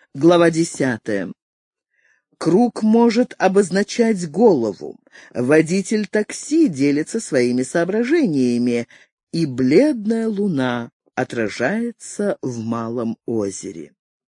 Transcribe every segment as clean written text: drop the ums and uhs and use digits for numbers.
Глава 10. Круг может обозначать голову. Водитель такси делится своими соображениями, и бледная луна отражается в малом озере.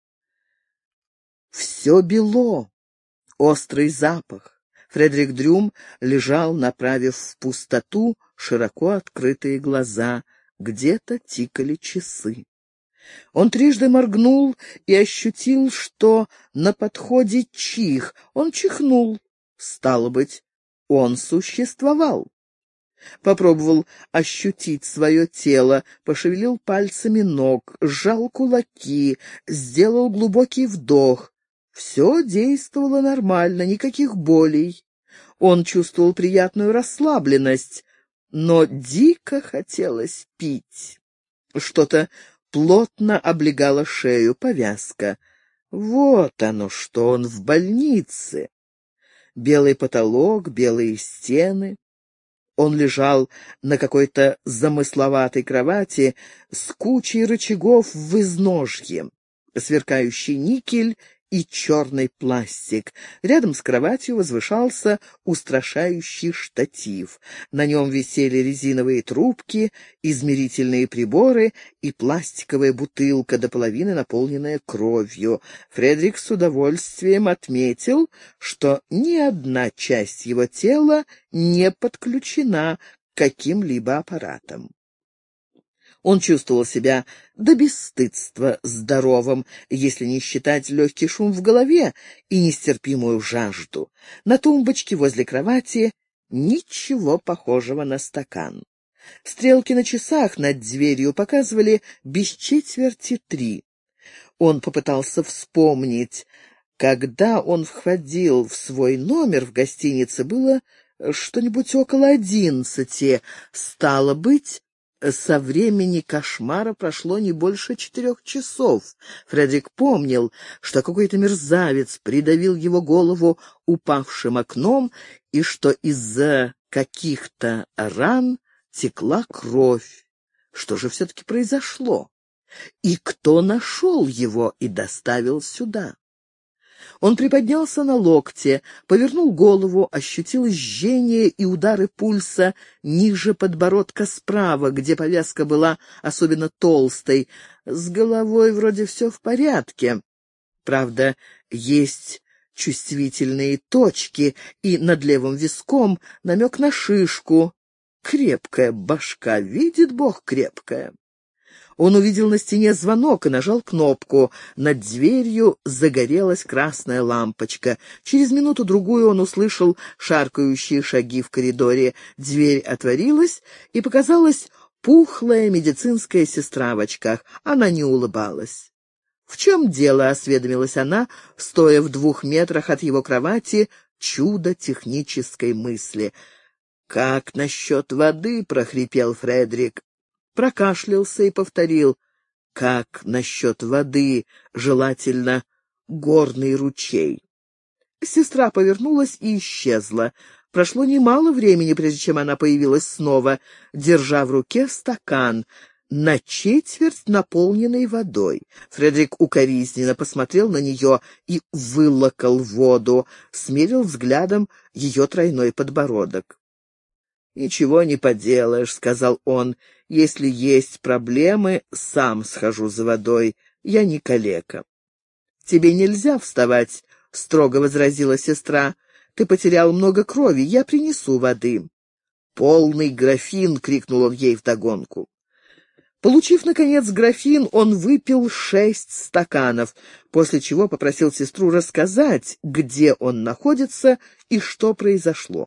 Все бело, острый запах. Фредерик Дрюм лежал, направив в пустоту широко открытые глаза. Где-то тикали часы. Он трижды моргнул и ощутил, что на подходе чих. Он чихнул. Стало быть, он существовал. Попробовал ощутить свое тело, пошевелил пальцами ног, сжал кулаки, сделал глубокий вдох. Все действовало нормально, никаких болей. Он чувствовал приятную расслабленность, но дико хотелось пить. Что-то плотно облегало шею, повязка. Вот оно что, он в больнице. Белый потолок, белые стены. Он лежал на какой-то замысловатой кровати с кучей рычагов в изножье, сверкающий никель и черный пластик. Рядом с кроватью возвышался устрашающий штатив. На нем висели резиновые трубки, измерительные приборы и пластиковая бутылка, до половины наполненная кровью. Фредерик с удовольствием отметил, что ни одна часть его тела не подключена к каким-либо аппаратам. Он чувствовал себя до бесстыдства здоровым, если не считать легкий шум в голове и нестерпимую жажду. На тумбочке возле кровати ничего похожего на стакан. Стрелки на часах над дверью показывали без четверти 3. Он попытался вспомнить. Когда он входил в свой номер в гостинице, было что-нибудь около 11. Стало быть, со времени кошмара прошло не больше 4 часов. Фредерик помнил, что какой-то мерзавец придавил его голову упавшим окном и что из-за каких-то ран текла кровь. Что же все-таки произошло? И кто нашел его и доставил сюда? Он приподнялся на локте, повернул голову, ощутил жжение и удары пульса ниже подбородка справа, где повязка была особенно толстой. С головой вроде все в порядке. Правда, есть чувствительные точки, и над левым виском намек на шишку. Крепкая башка, видит Бог, крепкая. Он увидел на стене звонок и нажал кнопку. Над дверью загорелась красная лампочка. Через минуту-другую он услышал шаркающие шаги в коридоре. Дверь отворилась, и показалась пухлая медицинская сестра в очках. Она не улыбалась. «В чем дело?» — осведомилась она, стоя в 2 метрах от его кровати, чудо технической мысли. «Как насчет воды?» — прохрипел Фредерик. Прокашлялся и повторил: «Как насчет воды? Желательно горный ручей». Сестра повернулась и исчезла. Прошло немало времени, прежде чем она появилась снова, держа в руке стакан, на четверть наполненный водой. Фредерик укоризненно посмотрел на нее и вылокал воду, смерил взглядом ее тройной подбородок. «Ничего не поделаешь», — сказал он. «Если есть проблемы, сам схожу за водой. Я не калека». «Тебе нельзя вставать», — строго возразила сестра. «Ты потерял много крови. Я принесу воды». «Полный графин!» — крикнул он ей вдогонку. Получив, наконец, графин, он выпил 6 стаканов, после чего попросил сестру рассказать, где он находится и что произошло.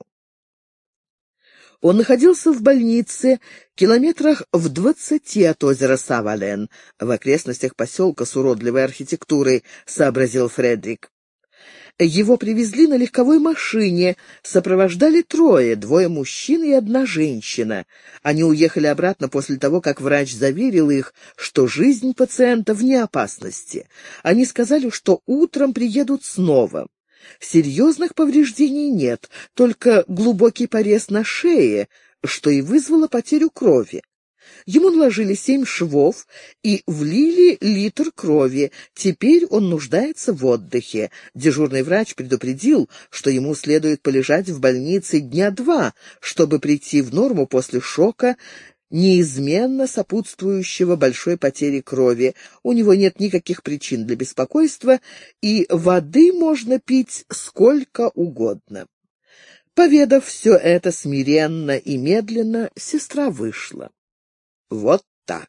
Он находился в больнице километрах в 20 от озера Савален, в окрестностях поселка с уродливой архитектурой, сообразил Фредерик. Его привезли на легковой машине, сопровождали 3, 2 мужчин и 1 женщина. Они уехали обратно после того, как врач заверил их, что жизнь пациента вне опасности. Они сказали, что утром приедут снова. Серьезных повреждений нет, только глубокий порез на шее, что и вызвало потерю крови. Ему наложили 7 швов и влили литр крови. Теперь он нуждается в отдыхе. Дежурный врач предупредил, что ему следует полежать в больнице дня 2, чтобы прийти в норму после шока, неизменно сопутствующего большой потере крови. У него нет никаких причин для беспокойства, и воды можно пить сколько угодно. Поведав все это смиренно и медленно, сестра вышла. Вот так.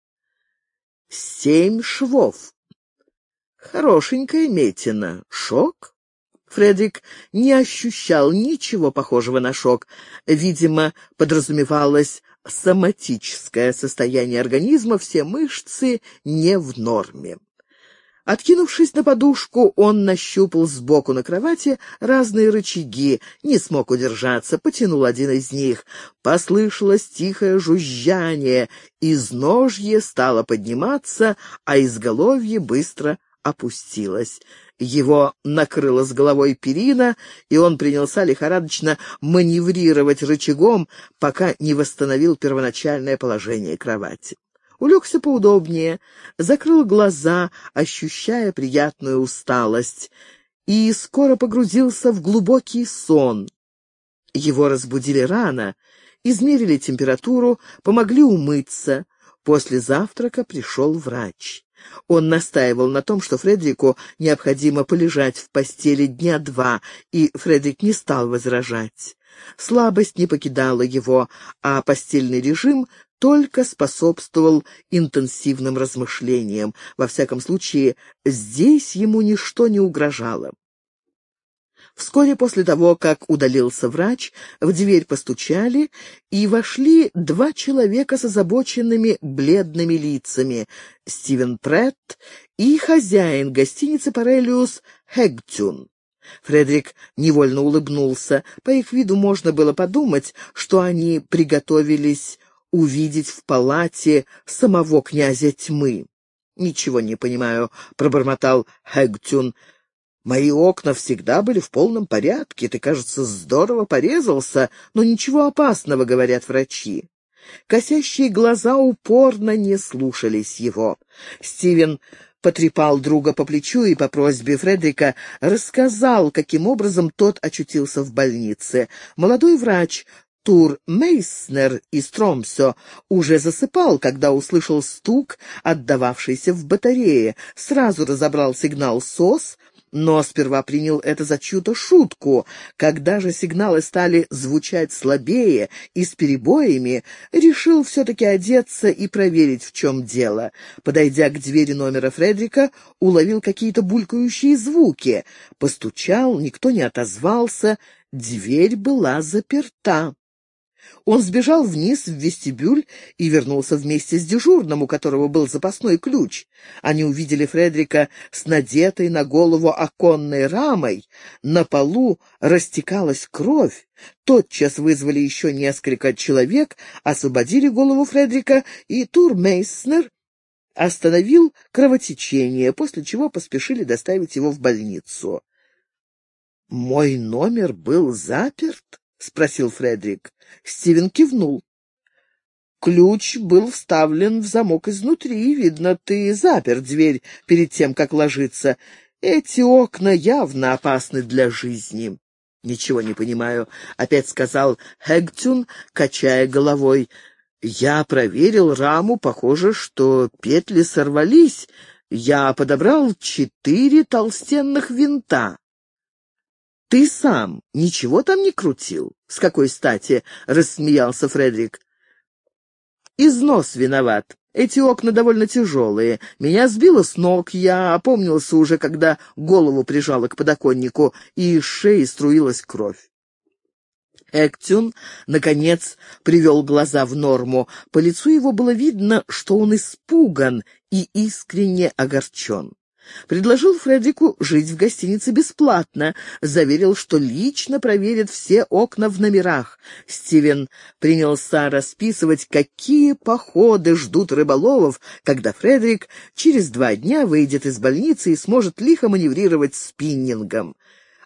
7 швов. Хорошенькая метина. Шок? Фредерик не ощущал ничего похожего на шок. Видимо, подразумевалось соматическое состояние организма, все мышцы не в норме. Откинувшись на подушку, он нащупал сбоку на кровати разные рычаги, не смог удержаться, потянул один из них. Послышалось тихое жужжание, изножье стало подниматься, а изголовье быстро опустилось. Его накрыло с головой перина, и он принялся лихорадочно маневрировать рычагом, пока не восстановил первоначальное положение кровати. Улегся поудобнее, закрыл глаза, ощущая приятную усталость, и скоро погрузился в глубокий сон. Его разбудили рано, измерили температуру, помогли умыться. После завтрака пришел врач. Он настаивал на том, что Фредерику необходимо полежать в постели дня 2, и Фредерик не стал возражать. Слабость не покидала его, а постельный режим только способствовал интенсивным размышлениям. Во всяком случае, здесь ему ничто не угрожало. Вскоре после того, как удалился врач, в дверь постучали, и вошли 2 человека с озабоченными бледными лицами — Стивен Претт и хозяин гостиницы «Парелиус» Хэгтюн. Фредерик невольно улыбнулся. По их виду можно было подумать, что они приготовились увидеть в палате самого князя тьмы. «Ничего не понимаю», — пробормотал Хэгтюн. «Мои окна всегда были в полном порядке. Ты, кажется, здорово порезался, но ничего опасного, — говорят врачи». Косящие глаза упорно не слушались его. Стивен потрепал друга по плечу и по просьбе Фредерика рассказал, каким образом тот очутился в больнице. Молодой врач Тур Мейснер из Тромсё уже засыпал, когда услышал стук, отдававшийся в батарее. Сразу разобрал сигнал СОС, но сперва принял это за чью-то шутку. Когда же сигналы стали звучать слабее и с перебоями, решил все-таки одеться и проверить, в чем дело. Подойдя к двери номера Фредерика, уловил какие-то булькающие звуки. Постучал, никто не отозвался, дверь была заперта. Он сбежал вниз в вестибюль и вернулся вместе с дежурным, у которого был запасной ключ. Они увидели Фредерика с надетой на голову оконной рамой. На полу растекалась кровь. Тотчас вызвали еще несколько человек, освободили голову Фредерика, и Турмейснер остановил кровотечение, после чего поспешили доставить его в больницу. «Мой номер был заперт?» — спросил Фредерик. Стивен кивнул. «Ключ был вставлен в замок изнутри. Видно, ты запер дверь перед тем, как ложиться. Эти окна явно опасны для жизни». «Ничего не понимаю», — опять сказал Хэгтюн, качая головой. «Я проверил раму. Похоже, что петли сорвались. Я подобрал 4 толстенных винта». «Ты сам ничего там не крутил? С какой стати?» — рассмеялся Фредерик. «Износ виноват. Эти окна довольно тяжелые. Меня сбило с ног. Я опомнился уже, когда голову прижало к подоконнику, и из шеи струилась кровь». Эктюн, наконец, привел глаза в норму. По лицу его было видно, что он испуган и искренне огорчен. Предложил Фредерику жить в гостинице бесплатно, заверил, что лично проверит все окна в номерах. Стивен принялся расписывать, какие походы ждут рыболовов, когда Фредерик через 2 дня выйдет из больницы и сможет лихо маневрировать спиннингом.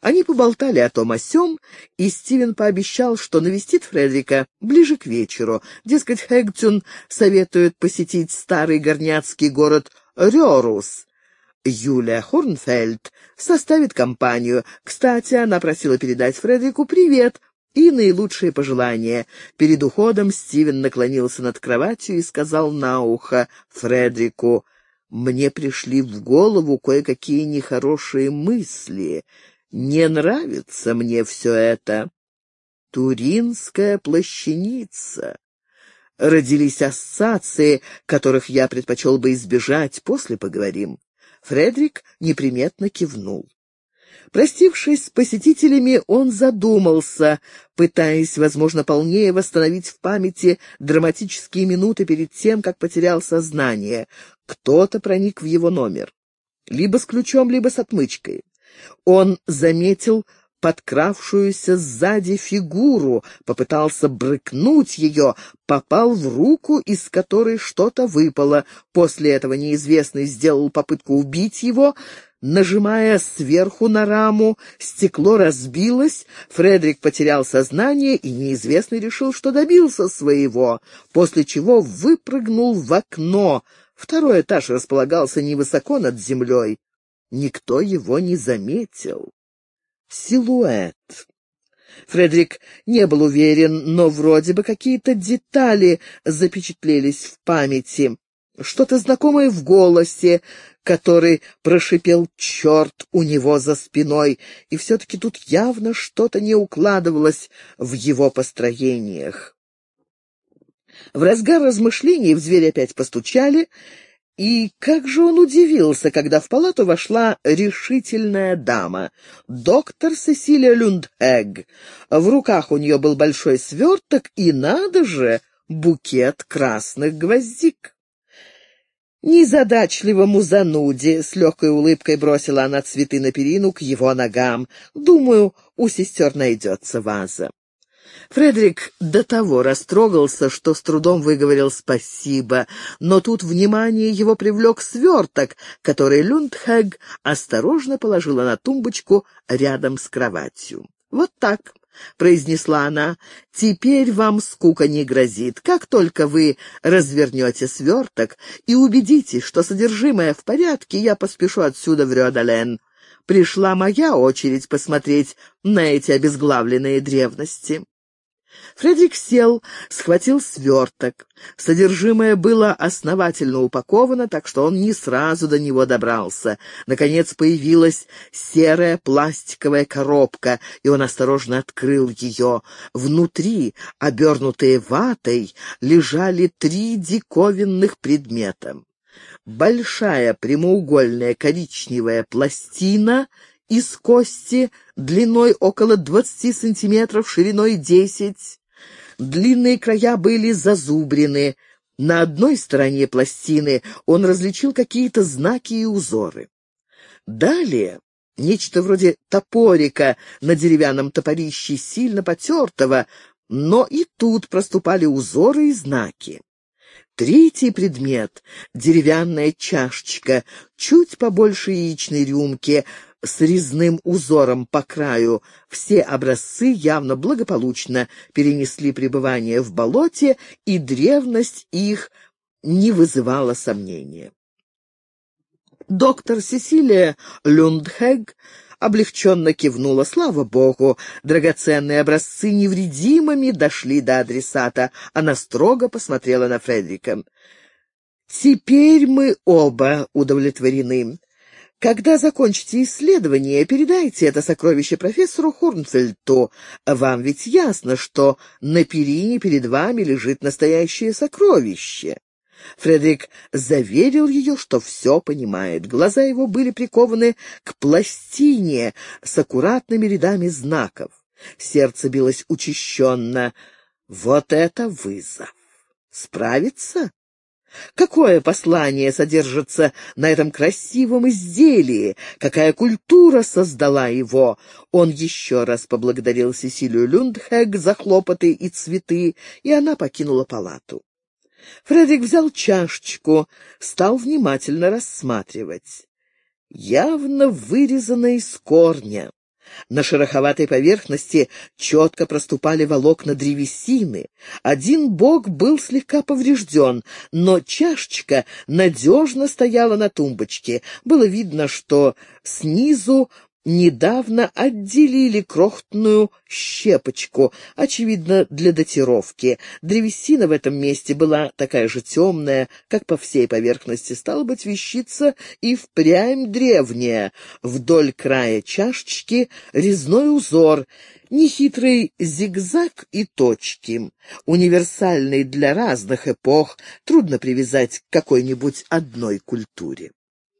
Они поболтали о том о сём, и Стивен пообещал, что навестит Фредрика ближе к вечеру. Дескать, Хэггтюн советует посетить старый горняцкий город Рёрус. Юлия Хорнфельд составит компанию. Кстати, она просила передать Фредерику привет и наилучшие пожелания. Перед уходом Стивен наклонился над кроватью и сказал на ухо Фредерику: «Мне пришли в голову кое-какие нехорошие мысли. Не нравится мне все это. Туринская плащаница. Родились ассоциации, которых я предпочел бы избежать. После поговорим». Фредерик неприметно кивнул. Простившись с посетителями, он задумался, пытаясь, возможно, полнее восстановить в памяти драматические минуты перед тем, как потерял сознание. Кто-то проник в его номер. Либо с ключом, либо с отмычкой. Он заметил подкравшуюся сзади фигуру, попытался брыкнуть ее, попал в руку, из которой что-то выпало. После этого неизвестный сделал попытку убить его, нажимая сверху на раму, стекло разбилось, Фредерик потерял сознание, и неизвестный решил, что добился своего, после чего выпрыгнул в окно. Второй этаж располагался невысоко над землей. Никто его не заметил. Силуэт. Фредерик не был уверен, но вроде бы какие-то детали запечатлелись в памяти. Что-то знакомое в голосе, который прошипел «черт» у него за спиной, и все-таки тут явно что-то не укладывалось в его построениях. В разгар размышлений в дверь опять постучали, и как же он удивился, когда в палату вошла решительная дама, доктор Сесилия Люндхэг. В руках у нее был большой сверток и, надо же, букет красных гвоздик. Незадачливому зануде, с легкой улыбкой бросила она цветы на перину к его ногам. «Думаю, у сестер найдется ваза». Фредерик до того растрогался, что с трудом выговорил спасибо, но тут внимание его привлек сверток, который Люндхэг осторожно положила на тумбочку рядом с кроватью. «Вот так», — произнесла она, — «теперь вам скука не грозит. Как только вы развернете сверток и убедитесь, что содержимое в порядке, я поспешу отсюда в Рёдален. Пришла моя очередь посмотреть на эти обезглавленные древности». Фредерик сел, схватил сверток. Содержимое было основательно упаковано, так что он не сразу до него добрался. Наконец появилась серая пластиковая коробка, и он осторожно открыл ее. Внутри, обернутые ватой, лежали 3 диковинных предмета. Большая прямоугольная коричневая пластина из кости длиной около 20 сантиметров, шириной 10. Длинные края были зазубрены. На одной стороне пластины он различил какие-то знаки и узоры. Далее нечто вроде топорика на деревянном топорище, сильно потертого, но и тут проступали узоры и знаки. Третий предмет — деревянная чашечка, чуть побольше яичной рюмки, с резным узором по краю. Все образцы явно благополучно перенесли пребывание в болоте, и древность их не вызывала сомнения. Доктор Сесилия Люндхэг облегченно кивнула. Слава богу, драгоценные образцы невредимыми дошли до адресата. Она строго посмотрела на Фредерика. «Теперь мы оба удовлетворены. Когда закончите исследование, передайте это сокровище профессору Хорнфельту. Вам ведь ясно, что на перине перед вами лежит настоящее сокровище». Фредерик заверил ее, что все понимает. Глаза его были прикованы к пластине с аккуратными рядами знаков. Сердце билось учащенно. Вот это вызов! Справиться? Какое послание содержится на этом красивом изделии? Какая культура создала его? Он еще раз поблагодарил Сесилию Люндхэг за хлопоты и цветы, и она покинула палату. Фредерик взял чашечку, стал внимательно рассматривать. Явно вырезано из корня. На шероховатой поверхности четко проступали волокна древесины. Один бок был слегка поврежден, но чашечка надежно стояла на тумбочке. Было видно, что снизу недавно отделили крохотную щепочку, очевидно, для датировки. Древесина в этом месте была такая же темная, как по всей поверхности. Стало быть, вещица и впрямь древняя. Вдоль края чашечки резной узор, нехитрый зигзаг и точки, универсальный для разных эпох, трудно привязать к какой-нибудь одной культуре.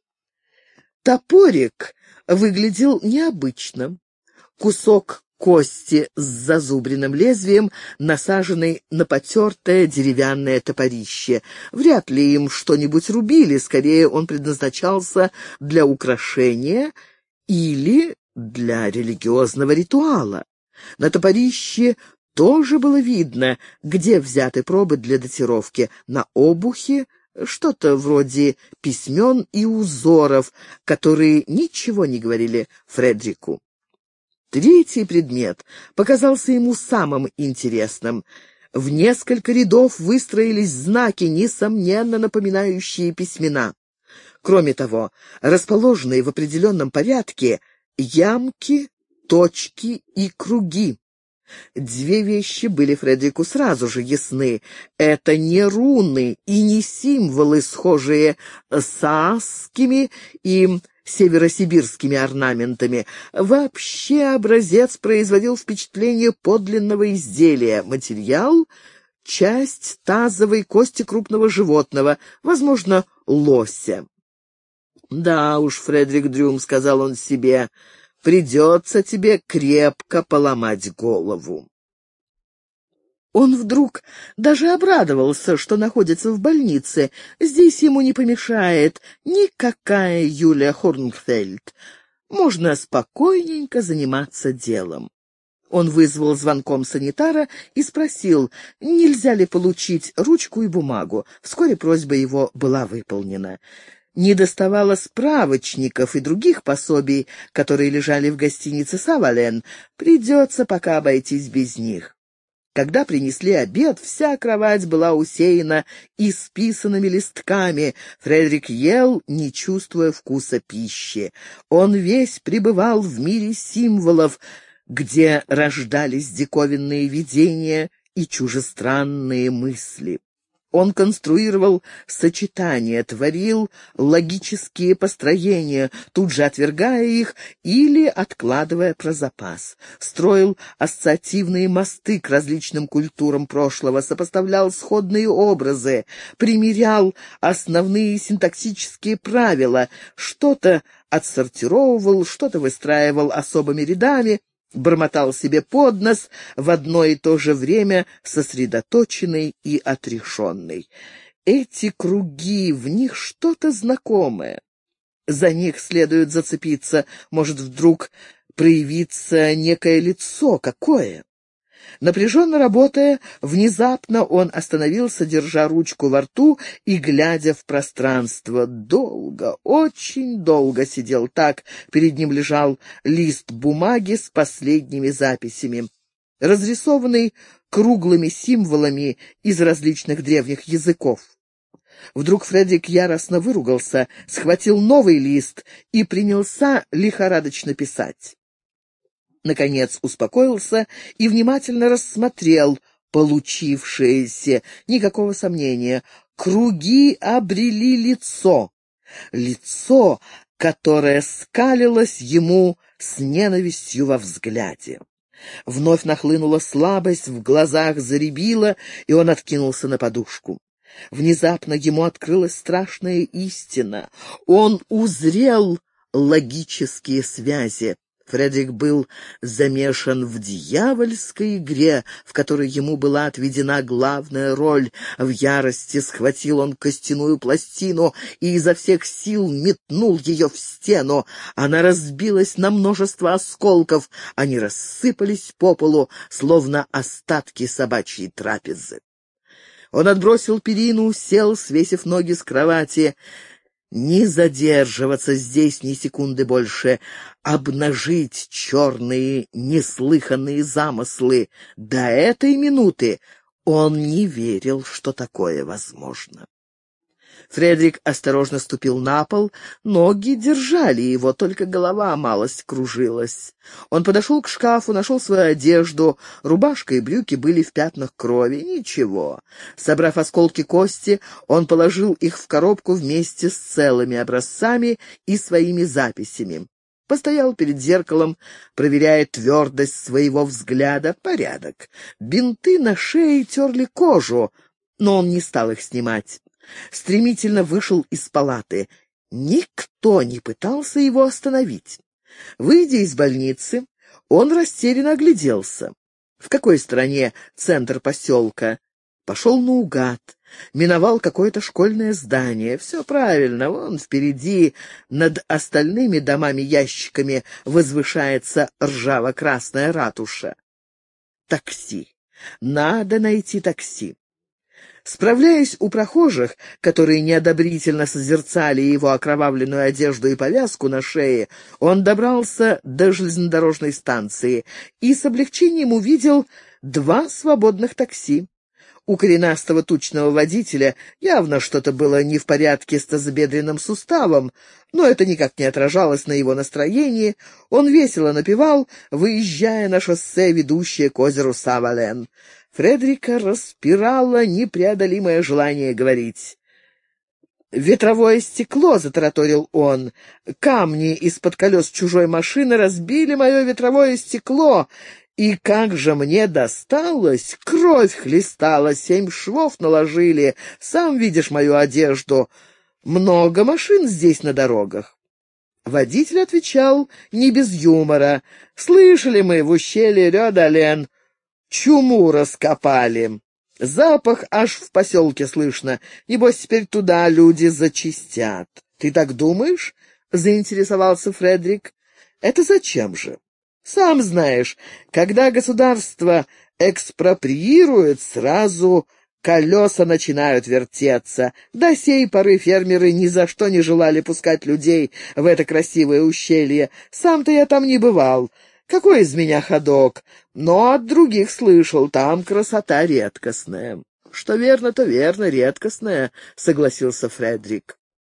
Топорик выглядел необычно. Кусок кости с зазубренным лезвием, насаженный на потертое деревянное топорище. Вряд ли им что-нибудь рубили, скорее он предназначался для украшения или для религиозного ритуала. На топорище тоже было видно, где взяты пробы для датировки. На обухе что-то вроде письмен и узоров, которые ничего не говорили Фредерику. Третий предмет показался ему самым интересным. В несколько рядов выстроились знаки, несомненно напоминающие письмена. Кроме того, расположенные в определенном порядке ямки, точки и круги. Две вещи были Фредерику сразу же ясны. Это не руны и не символы, схожие с аасскими и северосибирскими орнаментами. Вообще образец производил впечатление подлинного изделия. Материал — часть тазовой кости крупного животного, возможно, лося. «Да уж, Фредерик Дрюм», — сказал он себе, — «придется тебе крепко поломать голову». Он вдруг даже обрадовался, что находится в больнице. Здесь ему не помешает никакая Юлия Хорнфельд. Можно спокойненько заниматься делом. Он вызвал звонком санитара и спросил, нельзя ли получить ручку и бумагу. Вскоре просьба его была выполнена. Недоставало справочников и других пособий, которые лежали в гостинице «Савален». Придется пока обойтись без них. Когда принесли обед, вся кровать была усеяна исписанными листками. Фредерик ел, не чувствуя вкуса пищи. Он весь пребывал в мире символов, где рождались диковинные видения и чужестранные мысли. Он конструировал сочетания, творил логические построения, тут же отвергая их или откладывая про запас. Строил ассоциативные мосты к различным культурам прошлого, сопоставлял сходные образы, примерял основные синтаксические правила, что-то отсортировывал, что-то выстраивал особыми рядами, бормотал себе под нос, в одно и то же время сосредоточенный и отрешенный. Эти круги, в них что-то знакомое. За них следует зацепиться, может вдруг проявиться некое лицо. Какое? Напряженно работая, внезапно он остановился, держа ручку во рту и глядя в пространство. Долго, очень долго сидел так. Перед ним лежал лист бумаги с последними записями, разрисованный круглыми символами из различных древних языков. Вдруг Фредерик яростно выругался, схватил новый лист и принялся лихорадочно писать. Наконец успокоился и внимательно рассмотрел получившееся. Никакого сомнения, круги обрели лицо. Лицо, которое скалилось ему с ненавистью во взгляде. Вновь нахлынула слабость, в глазах зарябило, и он откинулся на подушку. Внезапно ему открылась страшная истина. Он узрел логические связи. Фредерик был замешан в дьявольской игре, в которой ему была отведена главная роль. В ярости схватил он костяную пластину и изо всех сил метнул ее в стену. Она разбилась на множество осколков, они рассыпались по полу, словно остатки собачьей трапезы. Он отбросил перину, сел, свесив ноги с кровати. Не задерживаться здесь ни секунды больше, обнажить черные неслыханные замыслы. До этой минуты он не верил, что такое возможно. Фредерик осторожно ступил на пол, ноги держали его, только голова малость кружилась. Он подошел к шкафу, нашел свою одежду, рубашка и брюки были в пятнах крови. Ничего. Собрав осколки кости, он положил их в коробку вместе с целыми образцами и своими записями. Постоял перед зеркалом, проверяя твердость своего взгляда. Порядок. Бинты на шее терли кожу, но он не стал их снимать. Стремительно вышел из палаты. Никто не пытался его остановить. Выйдя из больницы, он растерянно огляделся. В какой стороне центр поселка? Пошел наугад. Миновал какое-то школьное здание. Все правильно, вон впереди, над остальными домами-ящиками, возвышается ржаво-красная ратуша. Такси. Надо найти такси. Справляясь у прохожих, которые неодобрительно созерцали его окровавленную одежду и повязку на шее, он добрался до железнодорожной станции и с облегчением увидел 2 свободных такси. У коренастого тучного водителя явно что-то было не в порядке с тазобедренным суставом, но это никак не отражалось на его настроении. Он весело напевал, выезжая на шоссе, ведущее к озеру Савален. Фредерика распирало непреодолимое желание говорить. «Ветровое стекло», — затараторил он, — «камни из-под колес чужой машины разбили мое ветровое стекло, и как же мне досталось! Кровь хлестала, 7 швов наложили, сам видишь мою одежду. Много машин здесь на дорогах». Водитель отвечал не без юмора. «Слышали мы в ущелье Рёдален, чуму раскопали. Запах аж в поселке слышно. Небось, теперь туда люди зачистят». «Ты так думаешь?» — заинтересовался Фредерик. «Это зачем же?» «Сам знаешь, когда государство экспроприирует, сразу колеса начинают вертеться. До сей поры фермеры ни за что не желали пускать людей в это красивое ущелье. Сам-то я там не бывал. Какой из меня ходок? Но от других слышал, там красота редкостная». «Что верно, то верно, редкостная», — согласился Фредерик.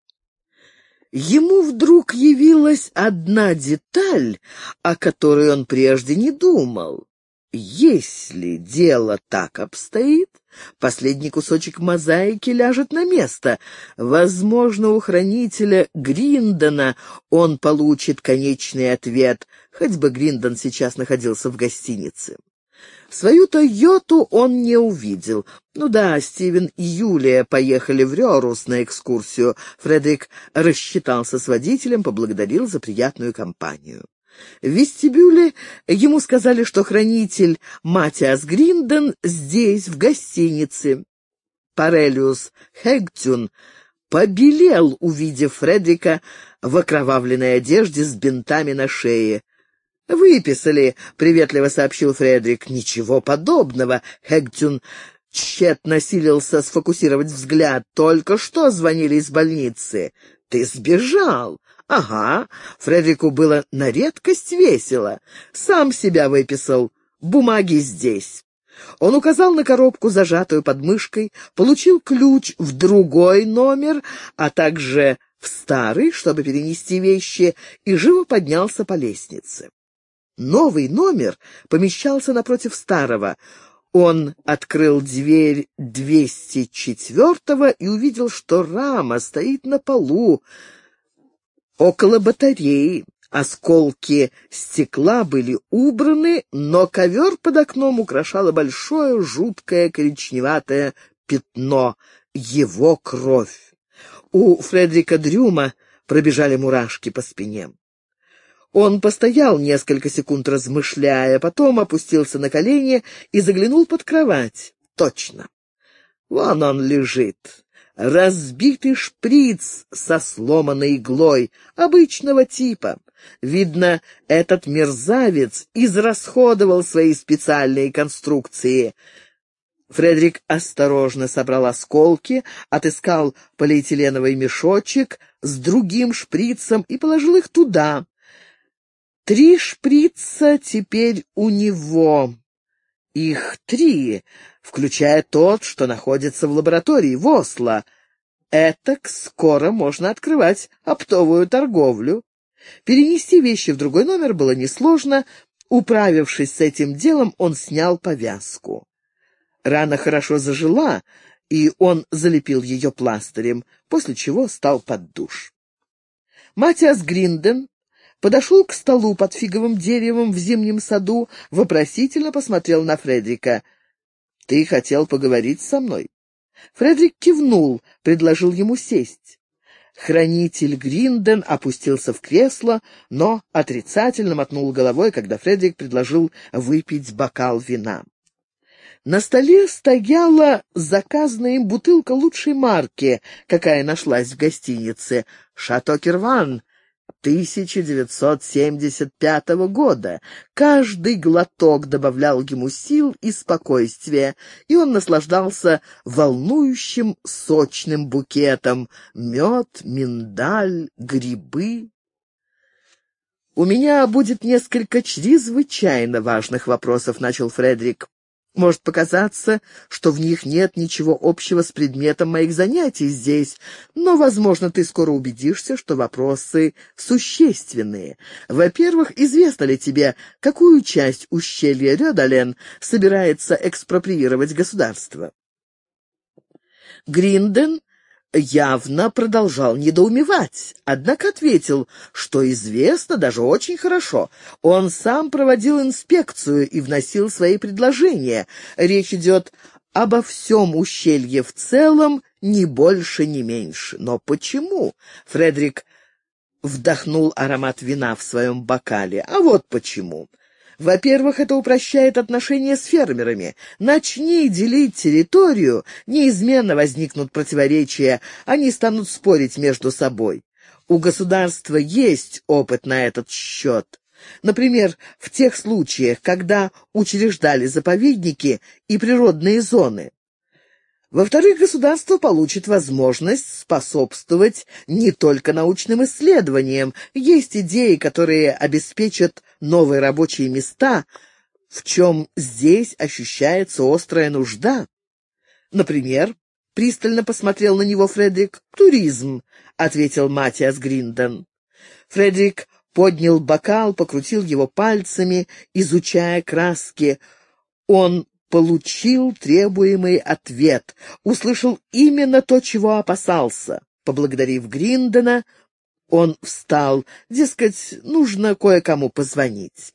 Ему вдруг явилась одна деталь, о которой он прежде не думал. Если дело так обстоит, последний кусочек мозаики ляжет на место. Возможно, у хранителя Гриндона он получит конечный ответ, хоть бы Гриндон сейчас находился в гостинице. Свою «Тойоту» он не увидел. Ну да, Стивен и Юлия поехали в Рёрус на экскурсию. Фредерик рассчитался с водителем, поблагодарил за приятную компанию. В вестибюле ему сказали, что хранитель Матиас Гриндон здесь, в гостинице. Парелиус Хэгтюн побелел, увидев Фредерика в окровавленной одежде с бинтами на шее. «Выписали», — приветливо сообщил Фредерик. «Ничего подобного». Хэгтюн тщетно силился сфокусировать взгляд. «Только что звонили из больницы». «Ты сбежал?» «Ага». Фредерику было на редкость весело. «Сам себя выписал. Бумаги здесь». Он указал на коробку, зажатую под мышкой, получил ключ в другой номер, а также в старый, чтобы перенести вещи, и живо поднялся по лестнице. Новый номер помещался напротив старого. Он открыл дверь 204-го и увидел, что рама стоит на полу около батареи. Осколки стекла были убраны, но ковер под окном украшало большое жуткое коричневатое пятно — его кровь. У Фредерика Дрюма пробежали мурашки по спине. Он постоял несколько секунд, размышляя, потом опустился на колени и заглянул под кровать. Точно. Вон он лежит. Разбитый шприц со сломанной иглой, обычного типа. Видно, этот мерзавец израсходовал свои специальные конструкции. Фредерик осторожно собрал осколки, отыскал полиэтиленовый мешочек с другим шприцем и положил их туда. 3 шприца теперь у него. Их 3, включая тот, что находится в лаборатории в Осло. Этак скоро можно открывать оптовую торговлю. Перенести вещи в другой номер было несложно. Управившись с этим делом, он снял повязку. Рана хорошо зажила, и он залепил ее пластырем, после чего стал под душ. Матиас Гринден подошел к столу под фиговым деревом в зимнем саду, вопросительно посмотрел на Фредерика. «Ты хотел поговорить со мной?» Фредерик кивнул, предложил ему сесть. Хранитель Гринден опустился в кресло, но отрицательно мотнул головой, когда Фредерик предложил выпить бокал вина. На столе стояла заказанная им бутылка лучшей марки, какая нашлась в гостинице, «Шато Кирван» 1975 года. Каждый глоток добавлял ему сил и спокойствия, и он наслаждался волнующим сочным букетом: мед, миндаль, грибы. «У меня будет несколько чрезвычайно важных вопросов», — начал Фредерик. «Может показаться, что в них нет ничего общего с предметом моих занятий здесь, но, возможно, ты скоро убедишься, что вопросы существенные. Во-первых, известно ли тебе, какую часть ущелья Рёдален собирается экспроприировать государство?» Гринден явно продолжал недоумевать, однако ответил, что известно даже очень хорошо. Он сам проводил инспекцию и вносил свои предложения. Речь идет обо всем ущелье в целом, ни больше, ни меньше. Но почему? Фредерик вдохнул аромат вина в своем бокале. А вот почему. Во-первых, это упрощает отношения с фермерами. Начни делить территорию, неизменно возникнут противоречия, они станут спорить между собой. У государства есть опыт на этот счет. Например, в тех случаях, когда учреждали заповедники и природные зоны. Во-вторых, государство получит возможность способствовать не только научным исследованиям. Есть идеи, которые обеспечат новые рабочие места, в чем здесь ощущается острая нужда. Например, пристально посмотрел на него Фредерик. «Туризм», — ответил Матиас Гринден. Фредерик поднял бокал, покрутил его пальцами, изучая краски. Он получил требуемый ответ, услышал именно то, чего опасался. Поблагодарив Гриндена, он встал, дескать, нужно кое-кому позвонить.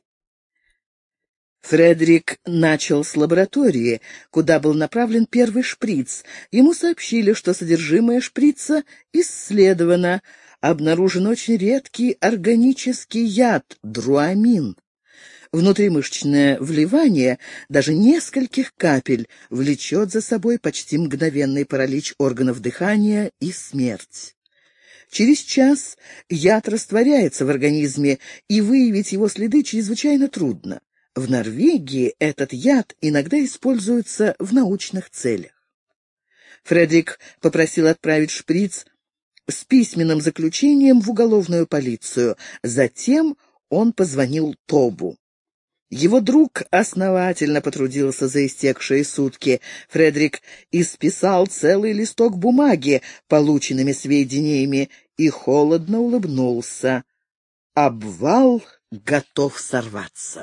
Фредерик начал с лаборатории, куда был направлен первый шприц. Ему сообщили, что содержимое шприца исследовано. Обнаружен очень редкий органический яд – друамин. Внутримышечное вливание даже нескольких капель влечет за собой почти мгновенный паралич органов дыхания и смерть. Через час яд растворяется в организме, и выявить его следы чрезвычайно трудно. В Норвегии этот яд иногда используется в научных целях. Фредерик попросил отправить шприц с письменным заключением в уголовную полицию. Затем он позвонил Тобу. Его друг основательно потрудился за истекшие сутки. Фредерик исписал целый листок бумаги, полученными сведениями, и холодно улыбнулся. Обвал готов сорваться.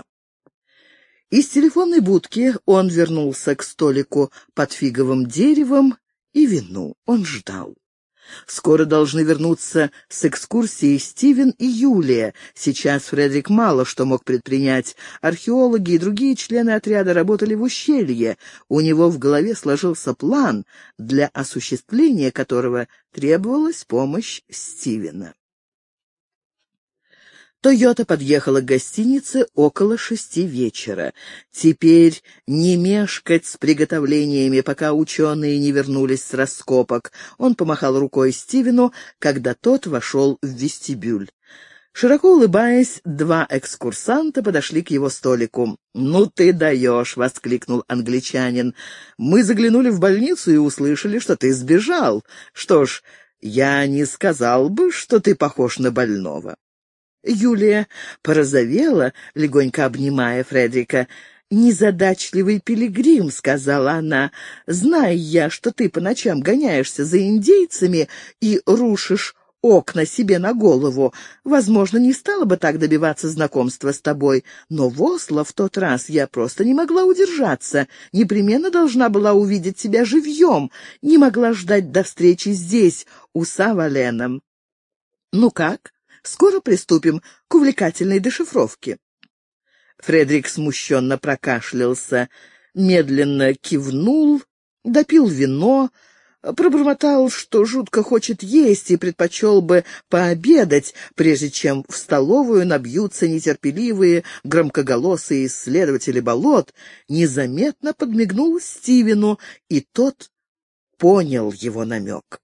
Из телефонной будки он вернулся к столику под фиговым деревом и вину. Он ждал. Скоро должны вернуться с экскурсией Стивен и Юлия. Сейчас Фредерик мало что мог предпринять. Археологи и другие члены отряда работали в ущелье. У него в голове сложился план, для осуществления которого требовалась помощь Стивена. «Тойота» подъехала к гостинице около 6 вечера. Теперь не мешкать с приготовлениями, пока ученые не вернулись с раскопок. Он помахал рукой Стивену, когда тот вошел в вестибюль. Широко улыбаясь, два экскурсанта подошли к его столику. «Ну ты даешь!» — воскликнул англичанин. «Мы заглянули в больницу и услышали, что ты сбежал. Что ж, я не сказал бы, что ты похож на больного». Юлия порозовела, легонько обнимая Фредрика. «Незадачливый пилигрим», — сказала она, — «зная я, что ты по ночам гоняешься за индейцами и рушишь окна себе на голову, возможно, не стала бы так добиваться знакомства с тобой, но в Осло в тот раз я просто не могла удержаться, непременно должна была увидеть тебя живьем, не могла ждать до встречи здесь, у Саваленом. Ну как? Скоро приступим к увлекательной дешифровке». Фредерик смущенно прокашлялся, медленно кивнул, допил вино, пробормотал, что жутко хочет есть и предпочел бы пообедать, прежде чем в столовую набьются нетерпеливые, громкоголосые исследователи болот, незаметно подмигнул Стивену, и тот понял его намек.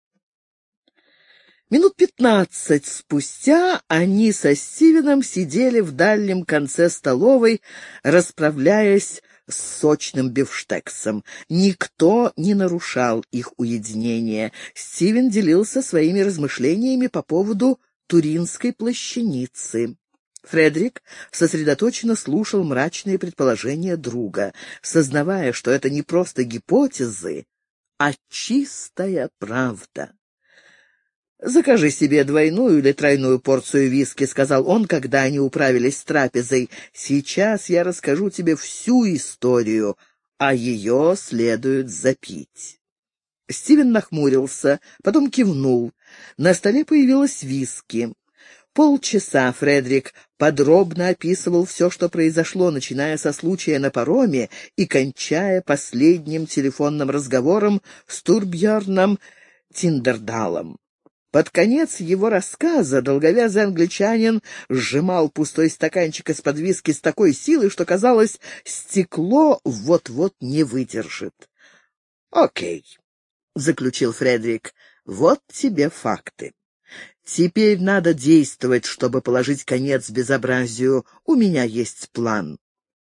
Минут 15 спустя они со Стивеном сидели в дальнем конце столовой, расправляясь с сочным бифштексом. Никто не нарушал их уединение. Стивен делился своими размышлениями по поводу Туринской плащаницы. Фредерик сосредоточенно слушал мрачные предположения друга, сознавая, что это не просто гипотезы, а чистая правда. «Закажи себе двойную или тройную порцию виски», — сказал он, когда они управились с трапезой. «Сейчас я расскажу тебе всю историю, а ее следует запить». Стивен нахмурился, потом кивнул. На столе появилась виски. Полчаса Фредерик подробно описывал все, что произошло, начиная со случая на пароме и кончая последним телефонным разговором с Турбьерном Тиндердалом. Под конец его рассказа долговязый англичанин сжимал пустой стаканчик из-под виски с такой силой, что, казалось, стекло вот-вот не выдержит. «Окей», — заключил Фредерик, — «вот тебе факты. Теперь надо действовать, чтобы положить конец безобразию. У меня есть план».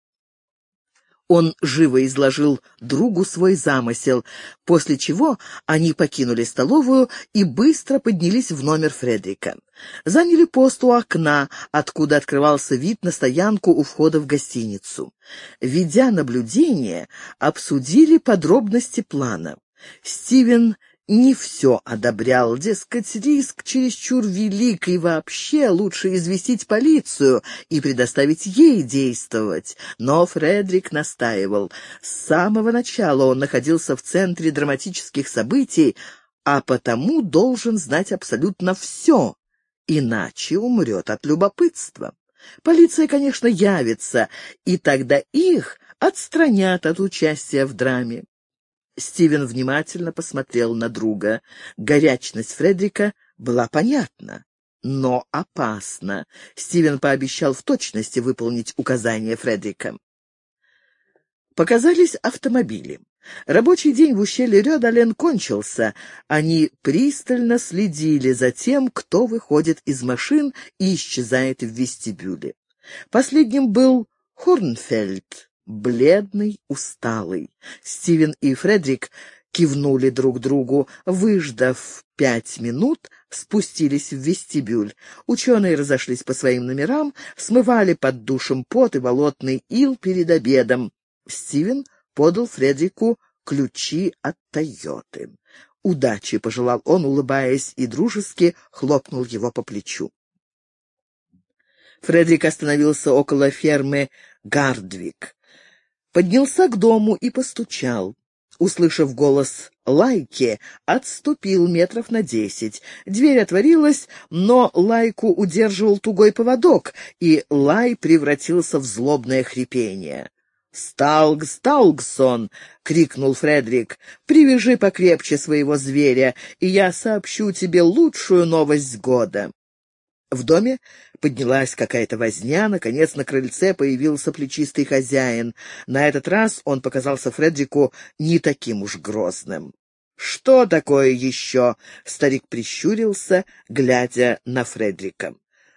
Он живо изложил другу свой замысел, после чего они покинули столовую и быстро поднялись в номер Фредерика. Заняли пост у окна, откуда открывался вид на стоянку у входа в гостиницу. Ведя наблюдение, обсудили подробности плана. Стивен не все одобрял, дескать, риск чересчур велик, и вообще лучше известить полицию и предоставить ей действовать. Но Фредерик настаивал. С самого начала он находился в центре драматических событий, а потому должен знать абсолютно все, иначе умрет от любопытства. Полиция, конечно, явится, и тогда их отстранят от участия в драме. Стивен внимательно посмотрел на друга. Горячность Фредерика была понятна, но опасна. Стивен пообещал в точности выполнить указания Фредерика. Показались автомобили. Рабочий день в ущелье Рёдален кончился. Они пристально следили за тем, кто выходит из машин и исчезает в вестибюле. Последним был Хорнфельд, бледный, усталый. Стивен и Фредерик кивнули друг другу. Выждав 5 минут, спустились в вестибюль. Ученые разошлись по своим номерам, смывали под душем пот и болотный ил перед обедом. Стивен подал Фредерику ключи от «Тойоты». «Удачи», — пожелал он, улыбаясь, и дружески хлопнул его по плечу. Фредерик остановился около фермы Гардвик. Поднялся к дому и постучал. Услышав голос Лайки, отступил метров на 10. Дверь отворилась, но Лайку удерживал тугой поводок, и лай превратился в злобное хрипение. «Сталгсон!» — крикнул Фредерик. «Привяжи покрепче своего зверя, и я сообщу тебе лучшую новость года». В доме поднялась какая-то возня, наконец на крыльце появился плечистый хозяин. На этот раз он показался Фредерику не таким уж грозным. «Что такое еще?» — старик прищурился, глядя на Фредерика.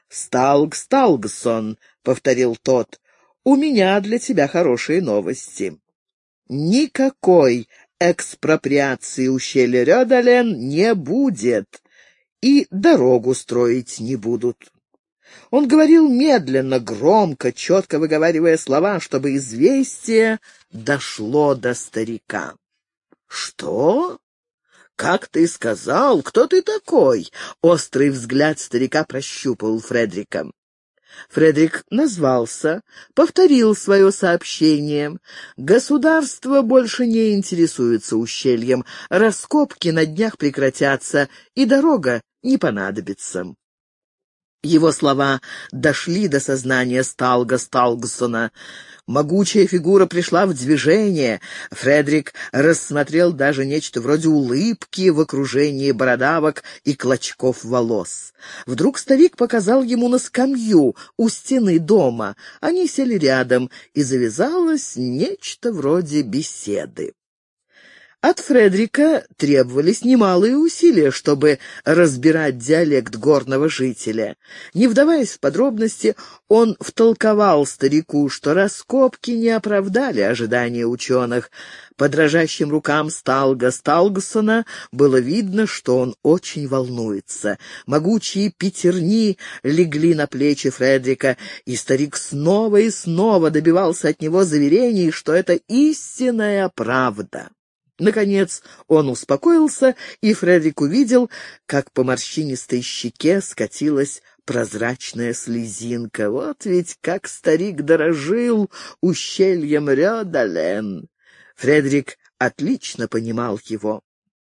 Сталгсон», — повторил тот, — «у меня для тебя хорошие новости. Никакой экспроприации ущелья Рёдален не будет, и дорогу строить не будут». Он говорил медленно, громко, четко выговаривая слова, чтобы известие дошло до старика. «Что? Как ты сказал? Кто ты такой?» Острый взгляд старика прощупал Фредрика. Фредрик назвался, повторил свое сообщение. Государство больше не интересуется ущельем, раскопки на днях прекратятся, и дорога не понадобится. Его слова дошли до сознания Сталгсона. Могучая фигура пришла в движение. Фредрик рассмотрел даже нечто вроде улыбки в окружении бородавок и клочков волос. Вдруг старик показал ему на скамью у стены дома. Они сели рядом, и завязалось нечто вроде беседы. От Фредрика требовались немалые усилия, чтобы разбирать диалект горного жителя. Не вдаваясь в подробности, он втолковал старику, что раскопки не оправдали ожидания ученых. По дрожащим рукам Сталгсона было видно, что он очень волнуется. Могучие пятерни легли на плечи Фредрика, и старик снова и снова добивался от него заверений, что это истинная правда. Наконец он успокоился, и Фредрик увидел, как по морщинистой щеке скатилась прозрачная слезинка. Вот ведь как старик дорожил ущельем Рёдален. Фредрик отлично понимал его.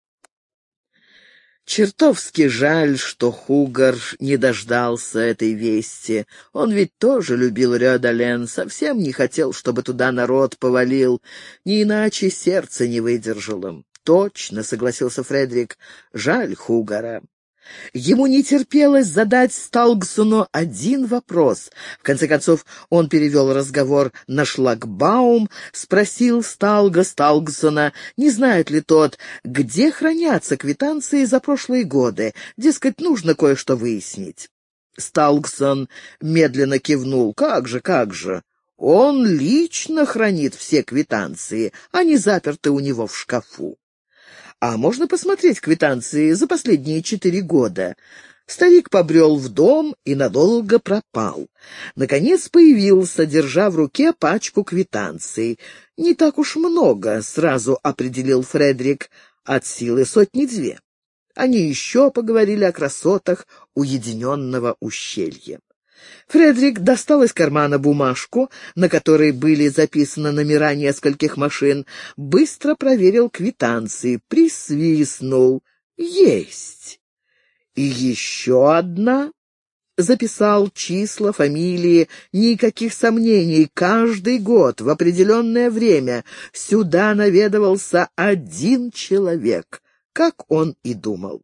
Чертовски жаль, что Хугар не дождался этой вести. Он ведь тоже любил Рёдален, совсем не хотел, чтобы туда народ повалил, не иначе сердце не выдержало. «Точно», — согласился Фредрик, — «жаль Хугара». Ему не терпелось задать Сталгсону один вопрос. В конце концов он перевел разговор на шлагбаум, спросил Сталгсона, не знает ли тот, где хранятся квитанции за прошлые годы. Дескать, нужно кое-что выяснить. Сталгсон медленно кивнул. «Как же! Он лично хранит все квитанции, они заперты у него в шкафу». «А можно посмотреть квитанции за последние 4 года?» Старик побрел в дом и надолго пропал. Наконец появился, держа в руке пачку квитанций. «Не так уж много», — сразу определил Фредрик, — «от силы 100-2». Они еще поговорили о красотах уединенного ущелья. Фредрик достал из кармана бумажку, на которой были записаны номера нескольких машин, быстро проверил квитанции, присвистнул. «Есть!» «И еще одна?» Записал числа, фамилии, никаких сомнений. Каждый год в определенное время сюда наведывался один человек, как он и думал.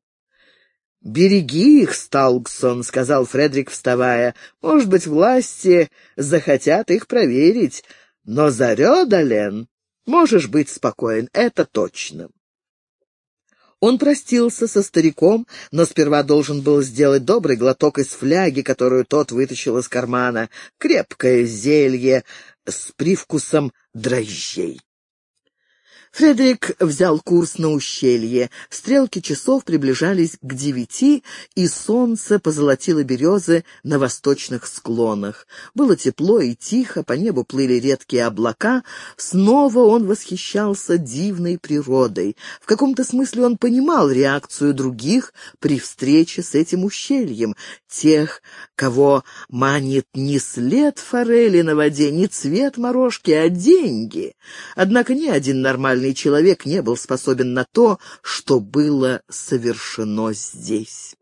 «Береги их, Сталгсон», — сказал Фредрик, вставая. «Может быть, власти захотят их проверить, но за Рёдален можешь быть спокоен, это точно». Он простился со стариком, но сперва должен был сделать добрый глоток из фляги, которую тот вытащил из кармана. Крепкое зелье с привкусом дрожжей. Фредрик взял курс на ущелье. Стрелки часов приближались к 9, и солнце позолотило березы на восточных склонах. Было тепло и тихо, по небу плыли редкие облака. Снова он восхищался дивной природой. В каком-то смысле он понимал реакцию других при встрече с этим ущельем. Тех, кого манит не след форели на воде, не цвет морожки, а деньги. Однако ни один нормальный человек не был способен на то, что было совершено здесь.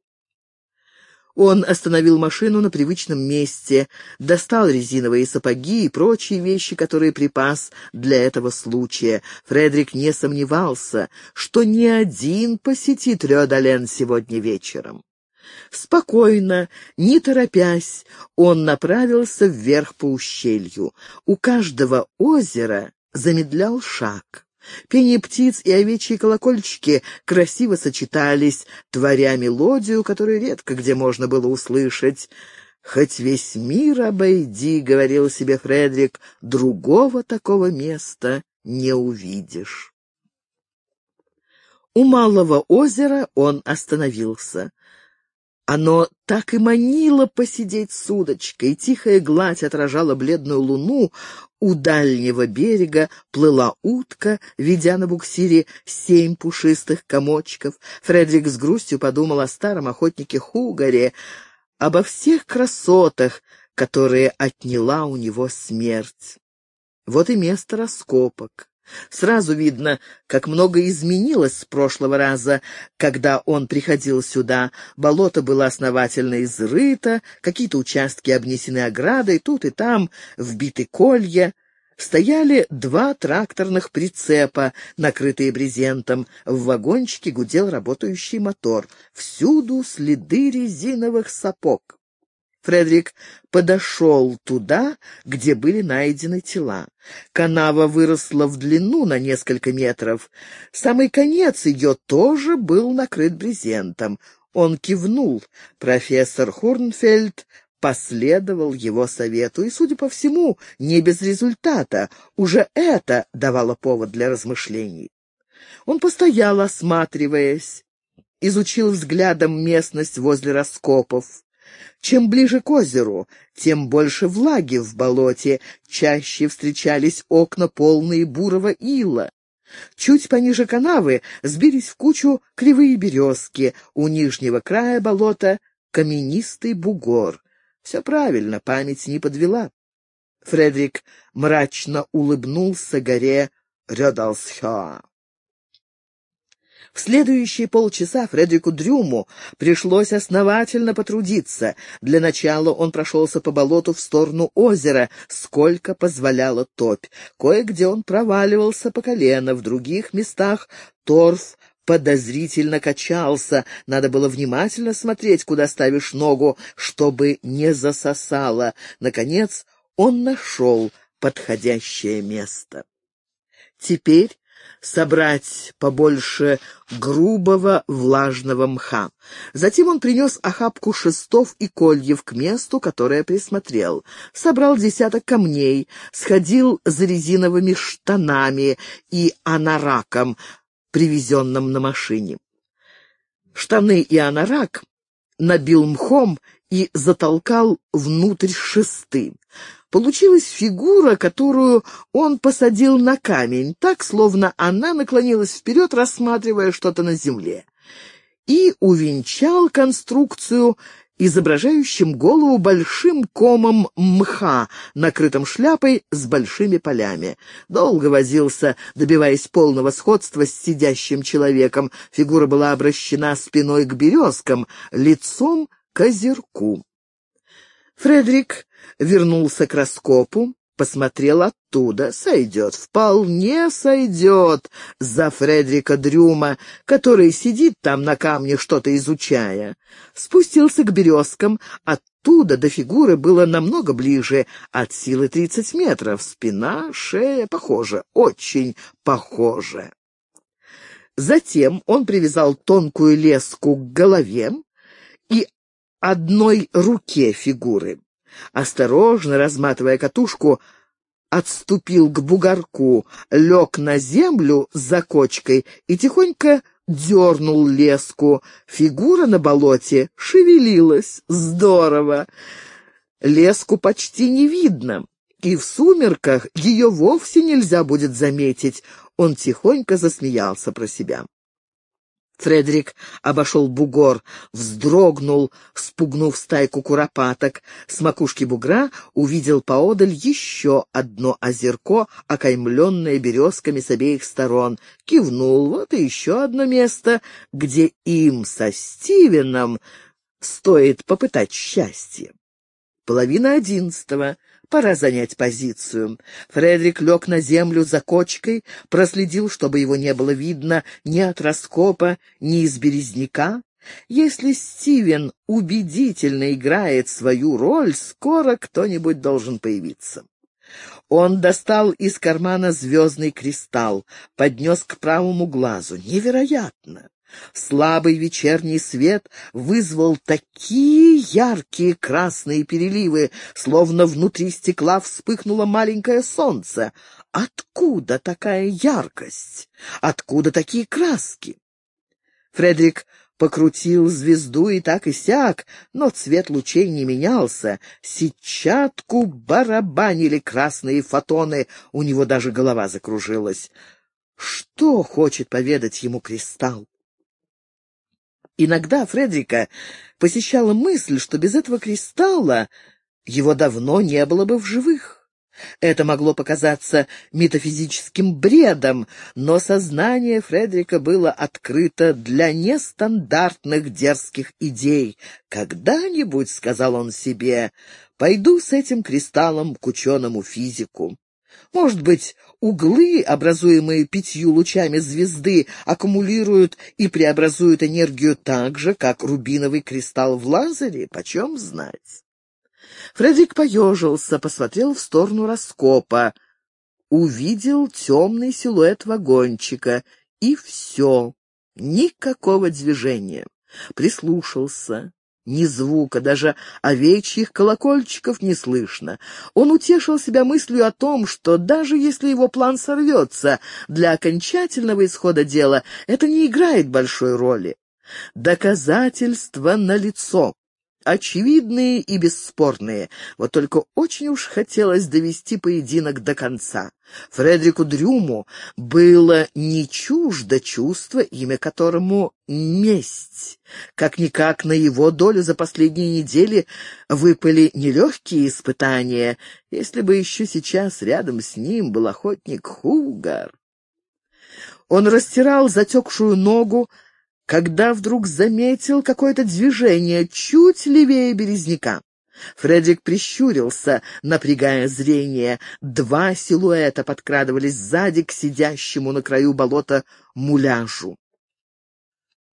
Он остановил машину на привычном месте, достал резиновые сапоги и прочие вещи, которые припас для этого случая. Фредрик не сомневался, что ни один посетит Рёдален сегодня вечером. Спокойно, не торопясь, он направился вверх по ущелью. У каждого озера замедлял шаг. Пение птиц и овечьи колокольчики красиво сочетались, творя мелодию, которую редко где можно было услышать. «Хоть весь мир обойди, — говорил себе Фредрик, — другого такого места не увидишь». У малого озера он остановился. Оно так и манило посидеть с удочкой, тихая гладь отражала бледную луну, у дальнего берега плыла утка, ведя на буксире 7 пушистых комочков. Фредрик с грустью подумал о старом охотнике Хугаре, обо всех красотах, которые отняла у него смерть. Вот и место раскопок. Сразу видно, как много изменилось с прошлого раза, когда он приходил сюда. Болото было основательно изрыто, какие-то участки обнесены оградой, тут и там вбиты колья. Стояли 2 тракторных прицепа, накрытые брезентом. В вагончике гудел работающий мотор. Всюду следы резиновых сапог. Фредрик подошел туда, где были найдены тела. Канава выросла в длину на несколько метров. Самый конец ее тоже был накрыт брезентом. Он кивнул. Профессор Хорнфельд последовал его совету, и, судя по всему, не без результата. Уже это давало повод для размышлений. Он постоял, осматриваясь, изучил взглядом местность возле раскопов. Чем ближе к озеру, тем больше влаги в болоте, чаще встречались окна, полные бурого ила. Чуть пониже канавы сбились в кучу кривые березки, у нижнего края болота каменистый бугор. Все правильно, память не подвела. Фредрик мрачно улыбнулся горе Рёдалсхёа. В следующие полчаса Фредрику Дрюму пришлось основательно потрудиться. Для начала он прошелся по болоту в сторону озера, сколько позволяла топь. Кое-где он проваливался по колено, в других местах торф подозрительно качался. Надо было внимательно смотреть, куда ставишь ногу, чтобы не засосало. Наконец он нашел подходящее место. Теперь собрать побольше грубого влажного мха. Затем он принес охапку шестов и кольев к месту, которое присмотрел. Собрал 10 камней, сходил за резиновыми штанами и анораком, привезенным на машине. Штаны и анорак набил мхом и затолкал внутрь шесты. Получилась фигура, которую он посадил на камень, так, словно она наклонилась вперед, рассматривая что-то на земле, и увенчал конструкцию изображающим голову большим комом мха, накрытым шляпой с большими полями. Долго возился, добиваясь полного сходства с сидящим человеком. Фигура была обращена спиной к березкам, лицом к озерку. Фредрик вернулся к раскопу, посмотрел оттуда. Сойдет, вполне сойдет за Фредрика Дрюма, который сидит там на камне, что-то изучая. Спустился к березкам. Оттуда до фигуры было намного ближе, от силы 30 метров. Спина, шея похоже, очень похоже. Затем он привязал тонкую леску к голове и одной руке фигуры. Осторожно, разматывая катушку, отступил к бугорку, лег на землю за кочкой и тихонько дернул леску. Фигура на болоте шевелилась. Здорово! Леску почти не видно, и в сумерках ее вовсе нельзя будет заметить. Он тихонько засмеялся про себя. Фредрик обошел бугор, вздрогнул, спугнув стайку куропаток. С макушки бугра увидел поодаль еще одно озерко, окаймленное березками с обеих сторон. Кивнул, вот и еще одно место, где им со Стивеном стоит попытать счастье. 10:30. Пора занять позицию. Фредрик лег на землю за кочкой, проследил, чтобы его не было видно ни от раскопа, ни из березняка. Если Стивен убедительно играет свою роль, скоро кто-нибудь должен появиться. Он достал из кармана звездный кристалл, поднес к правому глазу. Невероятно! Слабый вечерний свет вызвал такие яркие красные переливы, словно внутри стекла вспыхнуло маленькое солнце. Откуда такая яркость? Откуда такие краски? Фредерик покрутил звезду и так и сяк, но цвет лучей не менялся. Сетчатку барабанили красные фотоны, у него даже голова закружилась. Что хочет поведать ему кристалл? Иногда Фредерика посещала мысль, что без этого кристалла его давно не было бы в живых. Это могло показаться метафизическим бредом, но сознание Фредерика было открыто для нестандартных дерзких идей. «Когда-нибудь, — сказал он себе, — пойду с этим кристаллом к ученому-физику. Может быть, углы, образуемые 5 лучами звезды, аккумулируют и преобразуют энергию так же, как рубиновый кристалл в лазере? Почем знать?» Фредерик поежился, посмотрел в сторону раскопа, увидел темный силуэт вагончика, и все, никакого движения. Прислушался. Ни звука, даже овечьих колокольчиков не слышно. Он утешил себя мыслью о том, что даже если его план сорвется, для окончательного исхода дела это не играет большой роли. Доказательства налицо, очевидные и бесспорные. Вот только очень уж хотелось довести поединок до конца. Фредерику Дрюму было не чуждо чувство, имя которому — месть. Как-никак на его долю за последние недели выпали нелегкие испытания, если бы еще сейчас рядом с ним был охотник Хугар. Он растирал затекшую ногу, когда вдруг заметил какое-то движение чуть левее березняка. Фредерик прищурился, напрягая зрение. 2 силуэта подкрадывались сзади к сидящему на краю болота муляжу.